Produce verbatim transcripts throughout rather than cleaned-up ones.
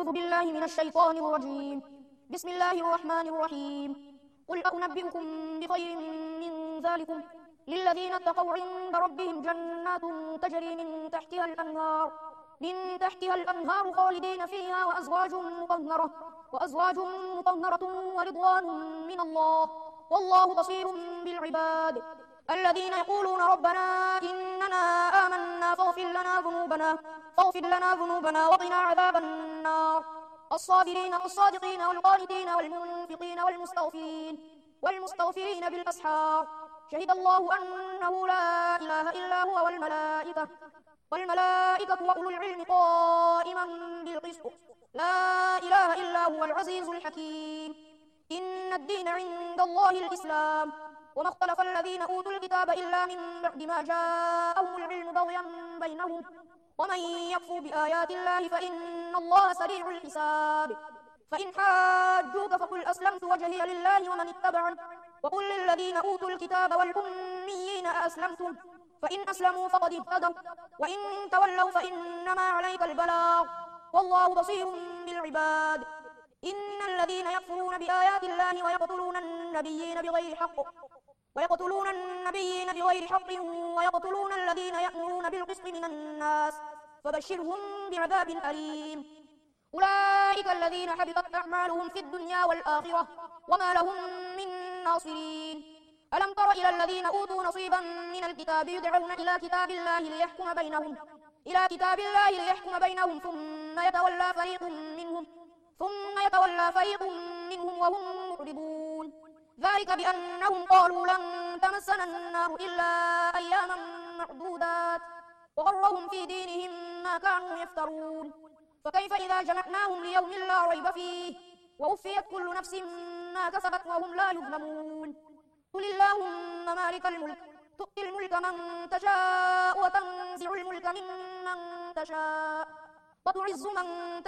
أعوذ بالله من الشيطان الرجيم. بسم الله الرحمن الرحيم. قل أنبئكم بخير من ذلكم للذين اتقوا عند ربهم جنات تجري من تحتها الأنهار من تحتها الأنهار خالدين فيها وأزواج مطهرة وأزواج مطهرة ورضوان من الله والله بصير بالعباد. الذين يقولون ربنا إننا آمنا فاغفر لنا ذنوبنا فاغفر لنا ذنوبنا وقنا عذاب النار. الصابرين والصادقين والقانتين والمنفقين والمستغفرين والمستغفرين بالأسحار. شهد الله أنه لا إله إلا هو والملائكة والملائكة وأولو العلم قائما بالقسط لا إله إلا هو العزيز الحكيم. إن الدين عند الله الإسلام وما اختلف الذين أوتوا الكتاب إلا من بعد ما جاءهم العلم بغيا بينهم ومن يكفر بآيات الله فإن الله سريع الحساب. فإن حاجوك فقل أسلمت وجهي لله ومن اتبعني وقل للذين أوتوا الكتاب والأميين أأسلمتم فإن أسلموا فقد اهتدوا وإن تولوا فإنما عليك البلاغ والله بصير بالعباد. إن الذين يكفرون بآيات الله ويقتلون النبيين بغير حق ويقتلون النبيين بغير حق ويقتلون الذين يأمرون بالقسط من الناس فبشرهم بعذاب أليم. أولئك الذين حبطت أعمالهم في الدنيا والآخرة وما لهم من ناصرين. ألم تر إلى الذين أوتوا نصيبا من الكتاب يدعون إلى كتاب الله ليحكم بينهم إلى كتاب الله ليحكم بينهم ثم يتولى فريق منهم ثم يتولى فريق منهم وهم معرضون. ذلك بأنهم قالوا لن تمسنا النار إلا أياما معدودات وغرهم في دينهم ما كانوا يفترون. فكيف إذا جمعناهم ليوم لا ريب فيه ووفيت كل نفس ما كسبت وهم لا يظلمون. قل اللهم مالك الملك تؤتي الملك من تشاء وتنزع الملك ممن تشاء وتعز من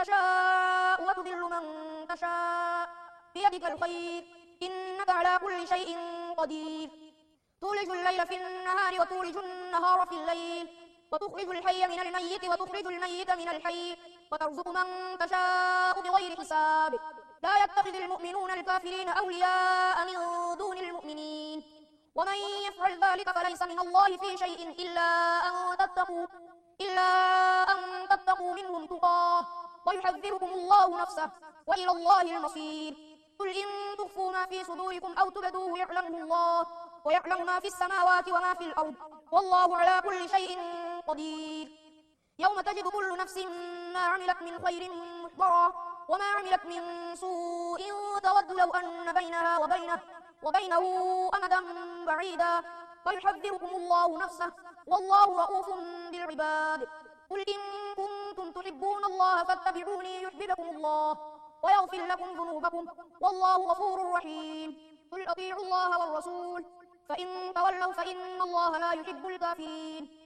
تشاء وتذل من تشاء بيدك الخير إنك على كل شيء قدير. تولج الليل في النهار وتولج النهار في الليل وتخرج الحي من الميت وتخرج الميت من الحي وترزق من تشاء بغير حساب. لا يتخذ المؤمنون الكافرين أولياء من دون المؤمنين ومن يفعل ذلك فليس من الله في شيء إلا أن تتقوا إلا أن تتقوا منهم تقاه ويحذركم الله نفسه وإلى الله المصير. قل إن تخفوا ما في صدوركم أو تبدوه يعلمه الله ويعلم ما في السماوات وما في الأرض والله على كل شيء قدير. يوم تجد كل نفس ما عملت من خير محضرا وما عملت من سوء تود لو أن بينها وبينه وبينه أمدا بعيدا ويحذركم الله نفسه والله رؤوف بالعباد. قل إن كنتم تحبون الله فاتبعوني يحببكم الله ويغفر لكم ذنوبكم والله غفور رحيم. قل أطيعوا الله والرسول فإن تولوا فإن الله لا يحب الكافرين.